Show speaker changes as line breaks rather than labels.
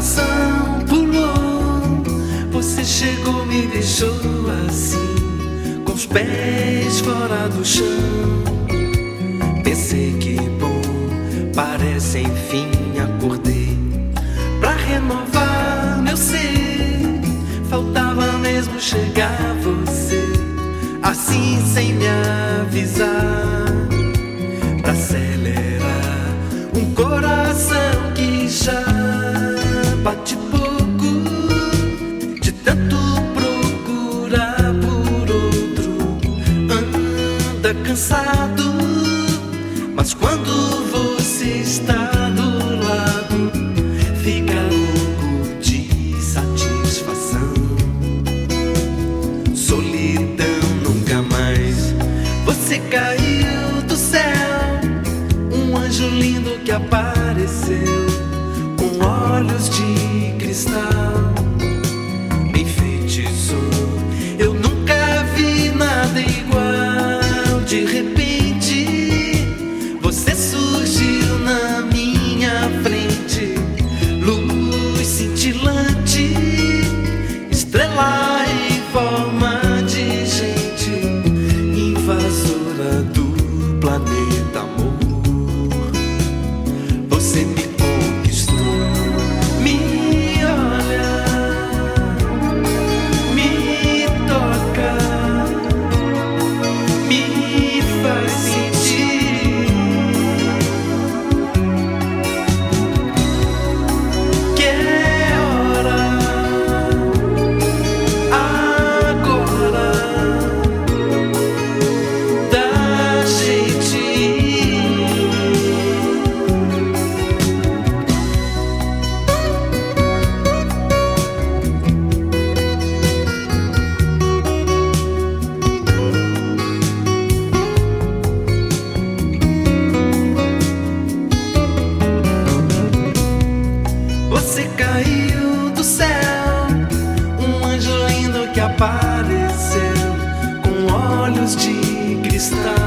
coração pulou. Você chegou, me deixou assim, com os pés fora do chão. Pensei que bom, parece enfim acordei. Pra renovar meu ser, faltava mesmo chegar você, assim sem me avisar. Pra acelerar um coração que já bate pouco, de tanto procurar por outro, anda cansado. Mas quando você está do lado, fica louco de satisfação. Solidão nunca mais. Você caiu do céu, um anjo lindo que apareceu, com olhos de cristal, me enfeitiçou. Eu nunca vi nada igual. De repente você surgiu na minha frente, luz cintilante, estrela em forma de gente, invasora do planeta amor. Você me conquistou, me olha, me toca, me faz sentir que é hora agora da gente ir. Você caiu do céu, um anjo lindo que apareceu, com olhos de cristal.